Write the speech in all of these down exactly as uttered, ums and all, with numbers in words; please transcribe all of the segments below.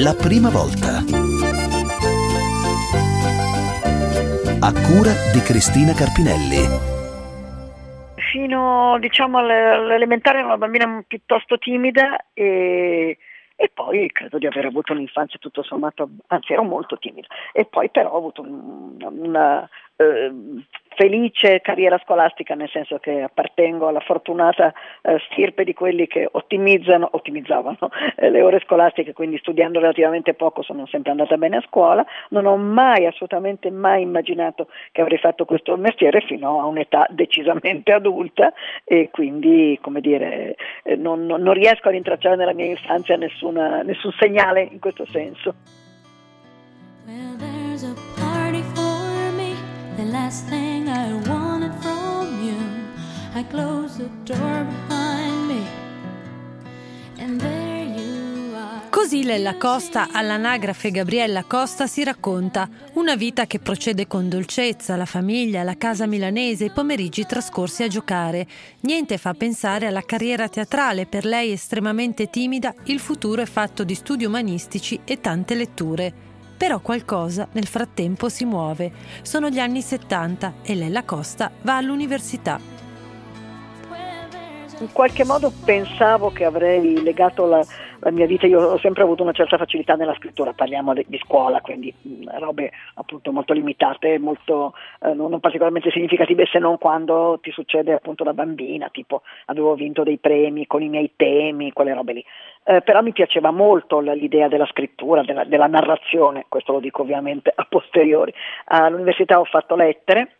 La prima volta. A cura di Cristina Carpinelli. Fino diciamo all'elementare ero una bambina piuttosto timida e, e poi credo di aver avuto un'infanzia tutto sommato, anzi ero molto timida, e poi però ho avuto una, una eh, felice carriera scolastica, nel senso che appartengo alla fortunata eh, stirpe di quelli che ottimizzano, ottimizzavano eh, le ore scolastiche, quindi studiando relativamente poco sono sempre andata bene a scuola. Non ho mai, assolutamente mai immaginato che avrei fatto questo mestiere fino a un'età decisamente adulta, e quindi, come dire, eh, non, non, non riesco a rintracciare nella mia infanzia nessuna, nessun segnale in questo senso. Well, there's a party for me, the last thing I wanted from you. I closed the door behind me, and there you are. Così Lella Costa, all'anagrafe Gabriella Costa, si racconta una vita che procede con dolcezza, la famiglia, la casa milanese, i pomeriggi trascorsi a giocare. Niente fa pensare alla carriera teatrale. Per lei, estremamente timida, il futuro è fatto di studi umanistici e tante letture. Però qualcosa nel frattempo si muove. Sono gli anni settanta e Lella Costa va all'università. In qualche modo pensavo che avrei legato la, la mia vita, io ho sempre avuto una certa facilità nella scrittura, parliamo di, di scuola, quindi mh, robe appunto molto limitate, molto eh, non, non particolarmente significative, se non quando ti succede appunto da bambina, tipo avevo vinto dei premi con i miei temi, quelle robe lì. Eh, però mi piaceva molto l'idea della scrittura, della, della narrazione, questo lo dico ovviamente a posteriori. All'università ho fatto lettere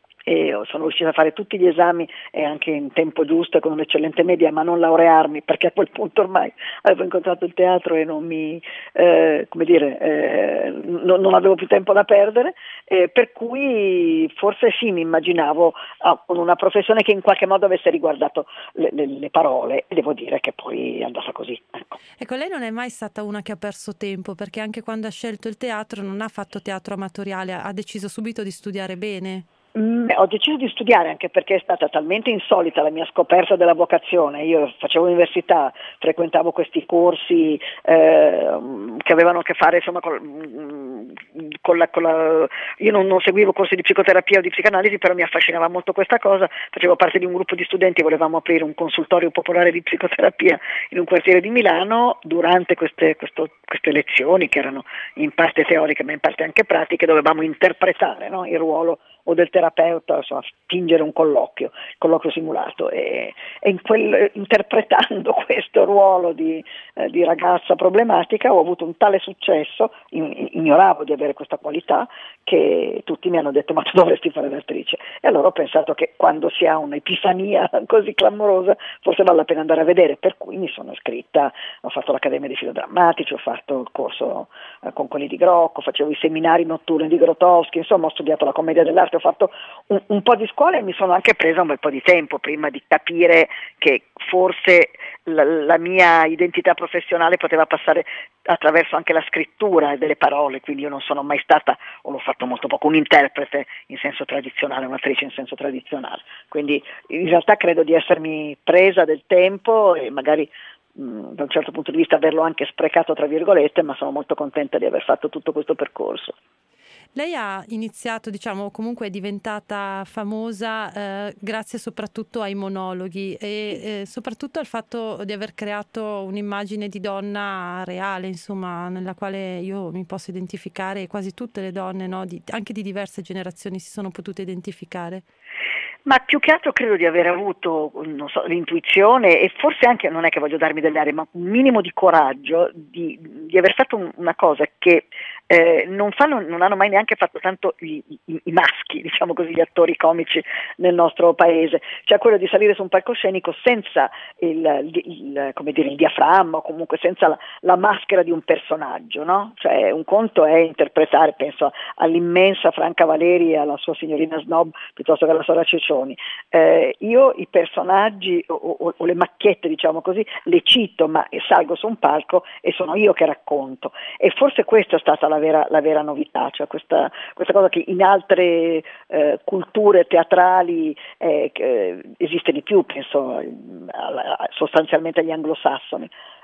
e sono riuscita a fare tutti gli esami e anche in tempo giusto e con un'eccellente media, ma non laurearmi, perché a quel punto ormai avevo incontrato il teatro e non mi eh, come dire eh, non, non avevo più tempo da perdere, eh, per cui forse sì, mi immaginavo ah, con una professione che in qualche modo avesse riguardato le, le, le parole, e devo dire che poi è andata così, ecco. Ecco, lei non è mai stata una che ha perso tempo, perché anche quando ha scelto il teatro non ha fatto teatro amatoriale, ha deciso subito di studiare bene. Mm, ho deciso di studiare, anche perché è stata talmente insolita la mia scoperta della vocazione. Io facevo università, frequentavo questi corsi eh, che avevano a che fare insomma con, con, la, con la io non, non seguivo corsi di psicoterapia o di psicanalisi, però mi affascinava molto questa cosa. Facevo parte di un gruppo di studenti, volevamo aprire un consultorio popolare di psicoterapia in un quartiere di Milano. Durante queste, questo, queste lezioni, che erano in parte teoriche ma in parte anche pratiche, dovevamo interpretare, no, il ruolo o del terapeuta, insomma, fingere un colloquio, colloquio simulato, e, e in quel, interpretando questo ruolo di, eh, di ragazza problematica ho avuto un tale successo, in, ignoravo di avere questa qualità, che tutti mi hanno detto: ma tu dovresti fare l'attrice. E allora ho pensato che quando si ha un'epifania così clamorosa forse vale la pena andare a vedere, per cui mi sono iscritta, ho fatto l'Accademia di Filodrammatici, ho fatto il corso eh, con quelli di Grocco, facevo i seminari notturni di Grotowski, insomma ho studiato la commedia dell'arte, ho fatto un, un po' di scuola e mi sono anche presa un bel po' di tempo prima di capire che forse la, la mia identità professionale poteva passare attraverso anche la scrittura delle parole, quindi io non sono mai stata, o l'ho fatto molto poco, un interprete in senso tradizionale, un'attrice in senso tradizionale, quindi in realtà credo di essermi presa del tempo e magari mh, da un certo punto di vista averlo anche sprecato tra virgolette, ma sono molto contenta di aver fatto tutto questo percorso. Lei ha iniziato, diciamo, comunque è diventata famosa eh, grazie soprattutto ai monologhi e eh, soprattutto al fatto di aver creato un'immagine di donna reale, insomma, nella quale io mi posso identificare, e quasi tutte le donne, no, di, anche di diverse generazioni, si sono potute identificare. Ma più che altro credo di aver avuto, non so, l'intuizione, e forse anche, non è che voglio darmi delle aree, ma un minimo di coraggio di, di aver fatto un, una cosa che eh, non fanno, non hanno mai neanche fatto tanto i, i, i maschi, diciamo così, gli attori comici nel nostro paese, cioè quello di salire su un palcoscenico senza il, il, il, come dire, il diaframma, o comunque senza la, la maschera di un personaggio, no? Cioè un conto è interpretare, penso all'immensa Franca Valeri e alla sua signorina Snob, piuttosto che alla Sora Ceccioni. Eh, io i personaggi o, o, o le macchiette, diciamo così, le cito, ma salgo su un palco e sono io che racconto, e forse questa è stata la vera, la vera novità, cioè questa, questa cosa che in altre eh, culture teatrali eh, esiste di più, penso eh, sostanzialmente agli anglosassoni.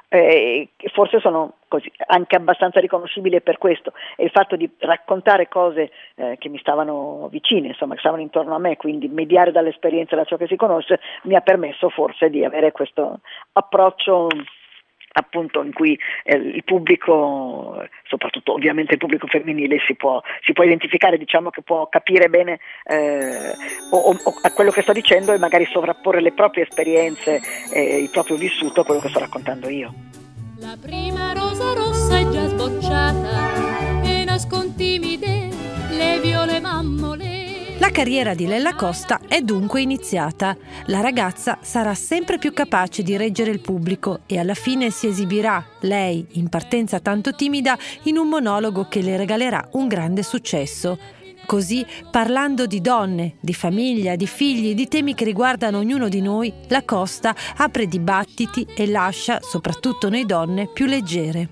eh, forse sono così anche abbastanza riconoscibili per questo, e il fatto di raccontare cose eh, che mi stavano vicine, insomma che stavano intorno a me, quindi mediare dall'esperienza da ciò che si conosce, mi ha permesso forse di avere questo approccio appunto in cui eh, il pubblico, soprattutto ovviamente il pubblico femminile, si può, si può identificare, diciamo che può capire bene eh, o, o, a quello che sto dicendo e magari sovrapporre le proprie esperienze e il proprio vissuto a quello che sto raccontando io. La prima rosa rossa è già sbocciata e nascon timide le viole mammole. La carriera di Lella Costa è dunque iniziata. La ragazza sarà sempre più capace di reggere il pubblico e alla fine si esibirà, lei, in partenza tanto timida, in un monologo che le regalerà un grande successo. Così, parlando di donne, di famiglia, di figli, di temi che riguardano ognuno di noi, la Costa apre dibattiti e lascia, soprattutto noi donne, più leggere.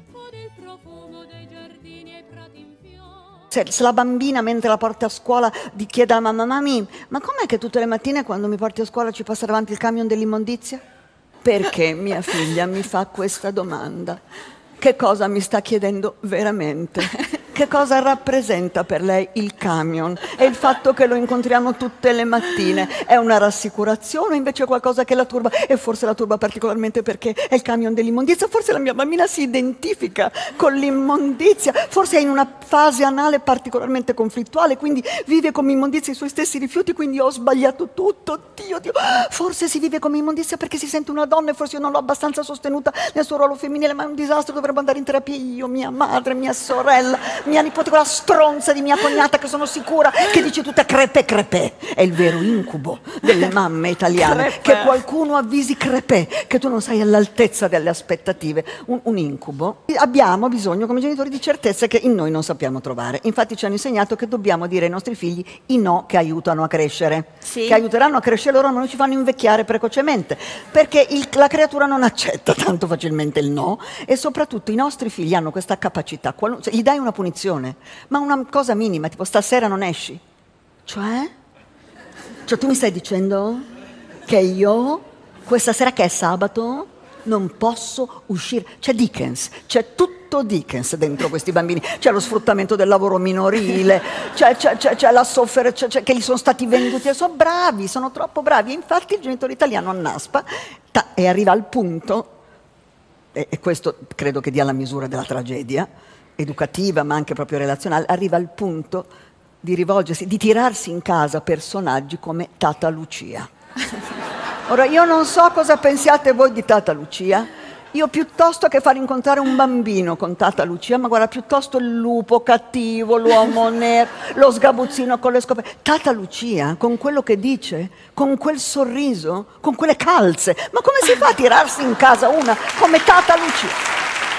Se la bambina mentre la porta a scuola chiede alla mamma: mami, ma com'è che tutte le mattine quando mi porti a scuola ci passa davanti il camion dell'immondizia? Perché mia figlia mi fa questa domanda? Che cosa mi sta chiedendo veramente? Che cosa rappresenta per lei il camion? E il fatto che lo incontriamo tutte le mattine è una rassicurazione o invece qualcosa che la turba? E forse la turba particolarmente perché è il camion dell'immondizia. Forse la mia bambina si identifica con l'immondizia, forse è in una fase anale particolarmente conflittuale, quindi vive come immondizia i suoi stessi rifiuti, quindi ho sbagliato tutto. Dio, Dio. Forse si vive come immondizia perché si sente una donna e forse io non l'ho abbastanza sostenuta nel suo ruolo femminile, ma è un disastro, dovrebbe andare in terapia io, mia madre, mia sorella, mia nipote, quella stronza di mia cognata che sono sicura che dice tutta crepè crepè. È il vero incubo delle mamme italiane, crepè. Che qualcuno avvisi crepè, che tu non sei all'altezza delle aspettative. Un, un incubo. Abbiamo bisogno come genitori di certezze che in noi non sappiamo trovare. Infatti ci hanno insegnato che dobbiamo dire ai nostri figli i no che aiutano a crescere, sì. Che aiuteranno a crescere loro ma non ci fanno invecchiare precocemente, perché il, la creatura non accetta tanto facilmente il no, e soprattutto i nostri figli hanno questa capacità, qual- cioè, gli dai una punizione, ma una cosa minima, tipo stasera non esci. Cioè? Cioè tu mi stai dicendo che io questa sera, che è sabato, non posso uscire? C'è Dickens, c'è tutto Dickens dentro questi bambini. C'è lo sfruttamento del lavoro minorile, c'è, c'è, c'è, c'è la sofferenza, c'è, che gli sono stati venduti, sono bravi, sono troppo bravi. E infatti il genitore italiano annaspa ta, e arriva al punto, e, e questo credo che dia la misura della tragedia educativa ma anche proprio relazionale, arriva al punto di rivolgersi, di tirarsi in casa personaggi come Tata Lucia. Ora io non so cosa pensiate voi di Tata Lucia, io piuttosto che far incontrare un bambino con Tata Lucia, ma guarda, piuttosto il lupo cattivo, l'uomo nero, lo sgabuzzino con le scope. Tata Lucia, con quello che dice, con quel sorriso, con quelle calze, ma come si fa a tirarsi in casa una come Tata Lucia?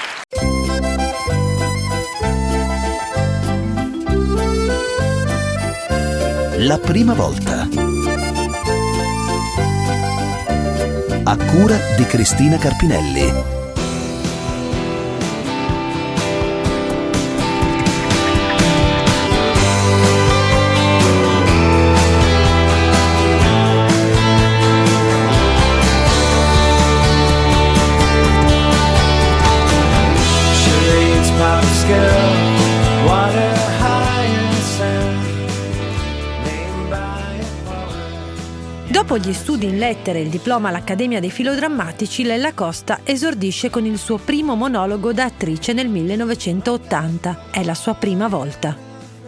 La prima volta. A cura di Cristina Carpinelli. Dopo gli studi in lettere e il diploma all'Accademia dei Filodrammatici, Lella Costa esordisce con il suo primo monologo da attrice nel millenovecentottanta. È la sua prima volta.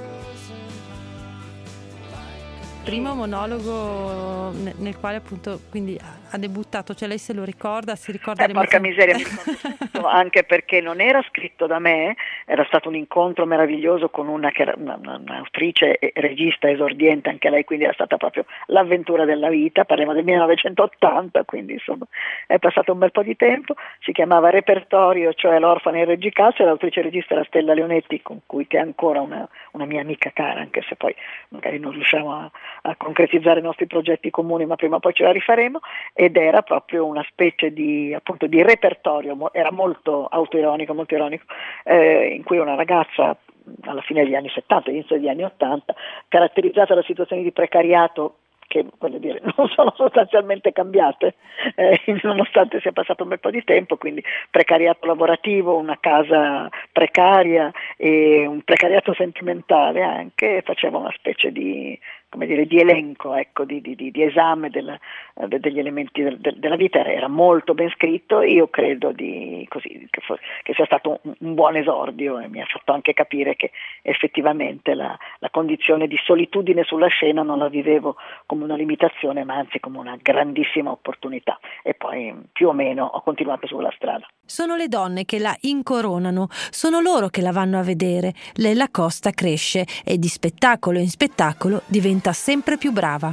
Primo monologo nel quale appunto quindi ha debuttato, cioè lei se lo ricorda, si ricorda... Eh, porca miseria, mi ricordo, anche perché non era scritto da me, era stato un incontro meraviglioso con una che era una, una, un'autrice e regista esordiente anche lei, quindi era stata proprio l'avventura della vita, parliamo del millenovecentottanta, quindi insomma è passato un bel po' di tempo. Si chiamava Repertorio, cioè L'orfana e il regicazzo, e l'autrice regista era Stella Leonetti, con cui che è ancora una, una mia amica cara, anche se poi magari non riusciamo a, a concretizzare i nostri progetti comuni, ma prima o poi ce la rifaremo. Ed era proprio una specie di, appunto, di repertorio, era molto autoironico, molto ironico, eh, in cui una ragazza alla fine degli anni settanta, all'inizio degli anni ottanta, caratterizzata da situazioni di precariato che voglio dire, non sono sostanzialmente cambiate, eh, nonostante sia passato un bel po' di tempo, quindi precariato lavorativo, una casa precaria e un precariato sentimentale anche, facevo una specie di, come dire, di elenco, ecco, di, di, di esame del, de, degli elementi del, de, della vita, era molto ben scritto, io credo di, così, che, fu, che sia stato un, un buon esordio e mi ha fatto anche capire che effettivamente la, la condizione di solitudine sulla scena non la vivevo come una limitazione, ma anzi come una grandissima opportunità, e poi più o meno ho continuato sulla strada. Sono le donne che la incoronano, sono loro che la vanno a vedere. Lella Costa cresce e di spettacolo in spettacolo diventa sempre più brava.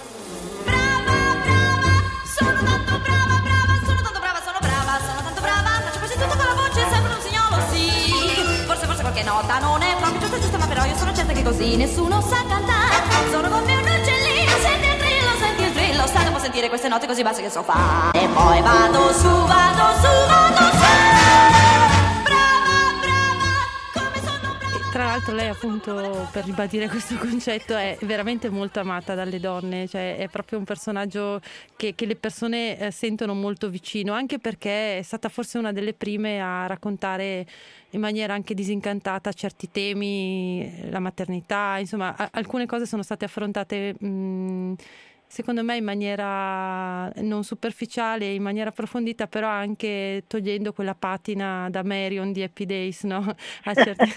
Nota non è proprio giusta giusta, ma però io sono certa che così nessuno sa cantare. Sono come un uccellino, senti il trillo, senti il trillo, sta dopo sentire queste note così basse che so fare. E poi vado su, vado su, vado su. Brava, brava, come sono brava. E tra l'altro lei, appunto, per ribadire questo concetto, è veramente molto amata dalle donne, cioè è proprio un personaggio che, che le persone eh, sentono molto vicino, anche perché è stata forse una delle prime a raccontare in maniera anche disincantata certi temi, la maternità, insomma a- alcune cose sono state affrontate mh, secondo me in maniera non superficiale, in maniera approfondita, però anche togliendo quella patina da Marion di Happy Days, no? A certi...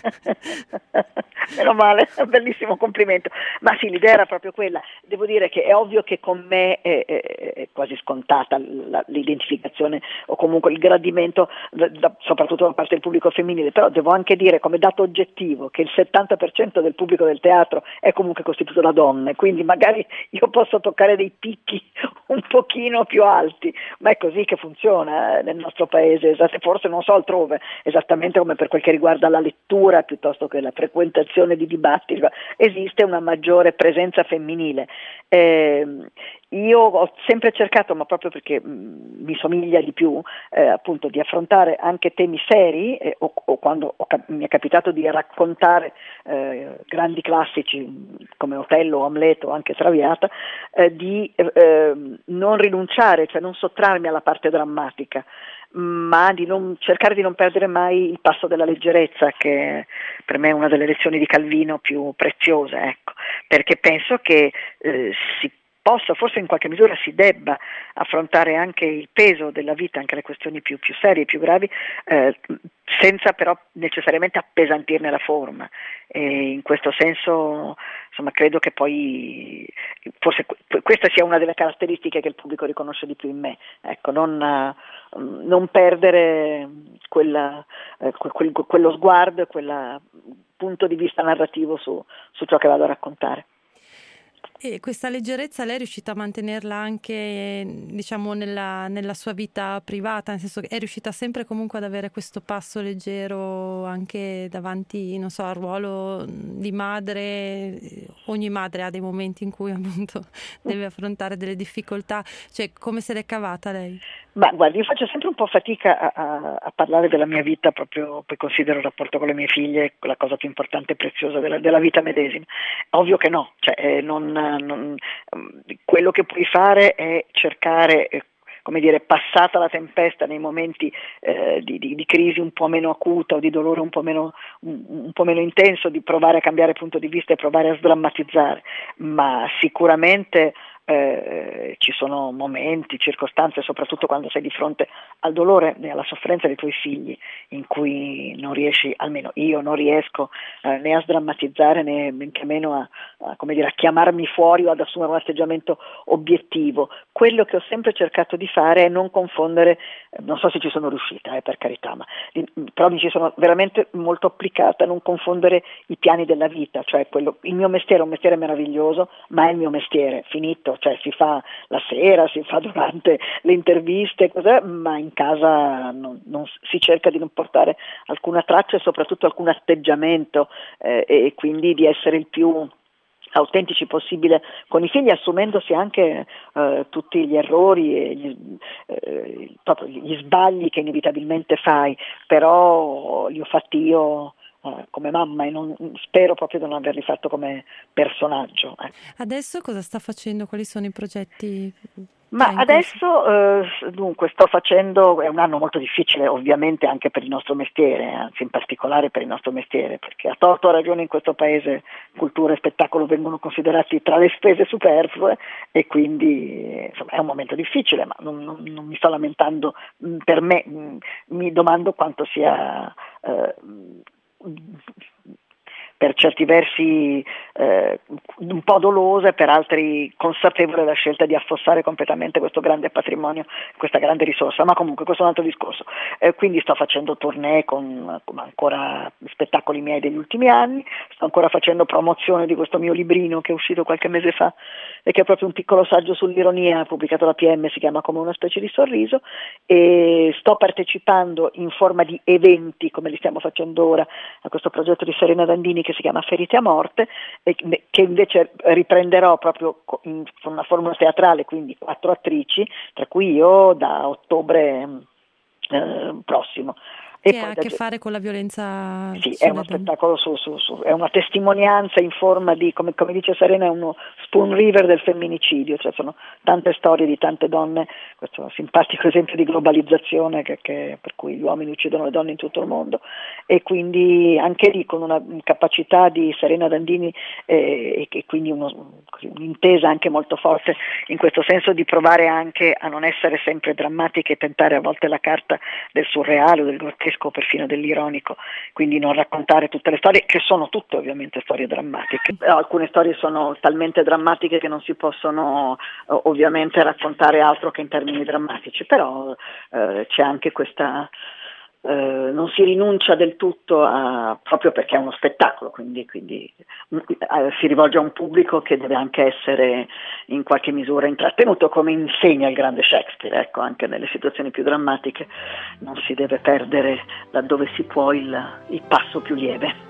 Meno male, un bellissimo complimento. Ma sì, l'idea era proprio quella. Devo dire che è ovvio che con me è, è, è quasi scontata la, l'identificazione o comunque il gradimento, da, da, soprattutto da parte del pubblico femminile, però devo anche dire come dato oggettivo che il settanta per cento del pubblico del teatro è comunque costituito da donne, quindi magari io posso toccare dei picchi un pochino più alti, ma è così che funziona eh, nel nostro paese, forse non so altrove, esattamente come per quel che riguarda la lettura piuttosto che la frequentazione di dibattiti, esiste una maggiore presenza femminile. Eh, io ho sempre cercato, ma proprio perché mh, mi somiglia di più, eh, appunto di affrontare anche temi seri, eh, o, o quando ho, mi è capitato di raccontare eh, grandi classici come Otello, Amleto o anche Traviata, eh, di eh, non rinunciare, cioè non sottrarmi alla parte drammatica, ma di non, cercare di non perdere mai il passo della leggerezza, che per me è una delle lezioni di Calvino più preziose, ecco, perché penso che eh, si possa, forse in qualche misura si debba affrontare anche il peso della vita, anche le questioni più, più serie, più gravi, eh, senza però necessariamente appesantirne la forma. E in questo senso, insomma, credo che poi forse questa sia una delle caratteristiche che il pubblico riconosce di più in me, ecco, non, non perdere quella, eh, quel, quello sguardo e quel punto di vista narrativo su, su ciò che vado a raccontare. E questa leggerezza lei è riuscita a mantenerla anche, diciamo, nella, nella sua vita privata, nel senso che è riuscita sempre comunque ad avere questo passo leggero anche davanti, non so, al ruolo di madre. Ogni madre ha dei momenti in cui appunto deve affrontare delle difficoltà, cioè come se l'è cavata lei? Ma guardi, io faccio sempre un po' fatica a, a, a parlare della mia vita, proprio poi considero il rapporto con le mie figlie la cosa più importante e preziosa della, della vita medesima. Ovvio che no, cioè eh, non, non, quello che puoi fare è cercare, eh, come dire, passata la tempesta, nei momenti eh, di, di, di crisi un po' meno acuta o di dolore un po' meno, un, un po' meno intenso, di provare a cambiare punto di vista e provare a sdrammatizzare, ma sicuramente Eh, ci sono momenti, circostanze, soprattutto quando sei di fronte al dolore e alla sofferenza dei tuoi figli, in cui non riesci, almeno io non riesco eh, né a sdrammatizzare né neanche meno a, a, come dire, a chiamarmi fuori o ad assumere un atteggiamento obiettivo. Quello che ho sempre cercato di fare è non confondere, eh, non so se ci sono riuscita, eh, per carità, ma però mi ci sono veramente molto applicata, non confondere i piani della vita, cioè quello, il mio mestiere è un mestiere meraviglioso, ma è il mio mestiere, finito. Cioè si fa la sera, si fa durante le interviste, cos'è, ma in casa non, non, si cerca di non portare alcuna traccia e soprattutto alcun atteggiamento eh, e quindi di essere il più autentici possibile con i figli, assumendosi anche eh, tutti gli errori e gli, eh, proprio gli sbagli che inevitabilmente fai, però li ho fatti io uh, come mamma e non, spero proprio di non averli fatto come personaggio. Eh. Adesso cosa sta facendo? Quali sono i progetti? Ma adesso eh, dunque sto facendo, è un anno molto difficile ovviamente anche per il nostro mestiere, anzi in particolare per il nostro mestiere, perché a torto o a ragione in questo paese cultura e spettacolo vengono considerati tra le spese superflue e quindi insomma è un momento difficile, ma non, non, non mi sto lamentando per me, mi domando quanto sia eh, per certi versi eh, un po' dolosa e per altri consapevole la scelta di affossare completamente questo grande patrimonio, questa grande risorsa, ma comunque questo è un altro discorso. Eh, quindi sto facendo tournée con, con ancora spettacoli miei degli ultimi anni, sto ancora facendo promozione di questo mio librino che è uscito qualche mese fa e che è proprio un piccolo saggio sull'ironia pubblicato da P M, si chiama Come una specie di sorriso, e sto partecipando in forma di eventi come li stiamo facendo ora a questo progetto di Serena Dandini che si chiama Ferite a morte e che invece riprenderò proprio in una formula teatrale, quindi quattro attrici, tra cui io da ottobre eh, prossimo. Che E ha a che fare con la violenza? Sì, è uno spettacolo su, su, su, è una testimonianza in forma di, come, come dice Serena, è uno spoon river del femminicidio, cioè sono tante storie di tante donne, questo è un simpatico esempio di globalizzazione che, che, per cui gli uomini uccidono le donne in tutto il mondo, e quindi anche lì con una capacità di Serena Dandini eh, e quindi uno, un'intesa anche molto forte in questo senso di provare anche a non essere sempre drammatiche e tentare a volte la carta del surreale o del grottesco, perfino dell'ironico, quindi non raccontare tutte le storie, che sono tutte ovviamente storie drammatiche. Alcune storie sono talmente drammatiche che non si possono eh, ovviamente raccontare altro che in termini drammatici, però eh, c'è anche questa Uh, non si rinuncia del tutto a, proprio perché è uno spettacolo, quindi, quindi uh, si rivolge a un pubblico che deve anche essere in qualche misura intrattenuto, come insegna il grande Shakespeare, ecco, anche nelle situazioni più drammatiche non si deve perdere laddove si può il, il passo più lieve.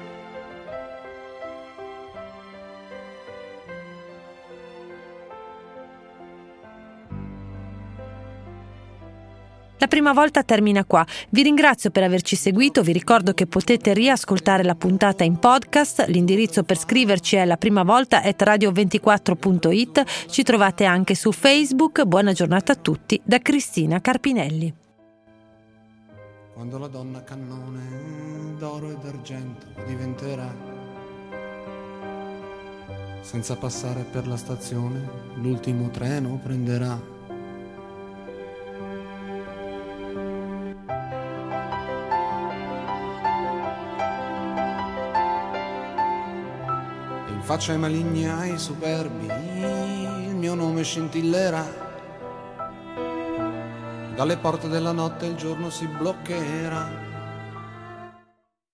La prima volta termina qua. Vi ringrazio per averci seguito, vi ricordo che potete riascoltare la puntata in podcast, l'indirizzo per scriverci è la prima volta at radio ventiquattro punto it, ci trovate anche su Facebook. Buona giornata a tutti da Cristina Carpinelli. Quando la donna cannone d'oro e d'argento diventerà, senza passare per la stazione l'ultimo treno prenderà. Faccia ai maligni, ai superbi, il mio nome scintillerà. Dalle porte della notte il giorno si bloccherà.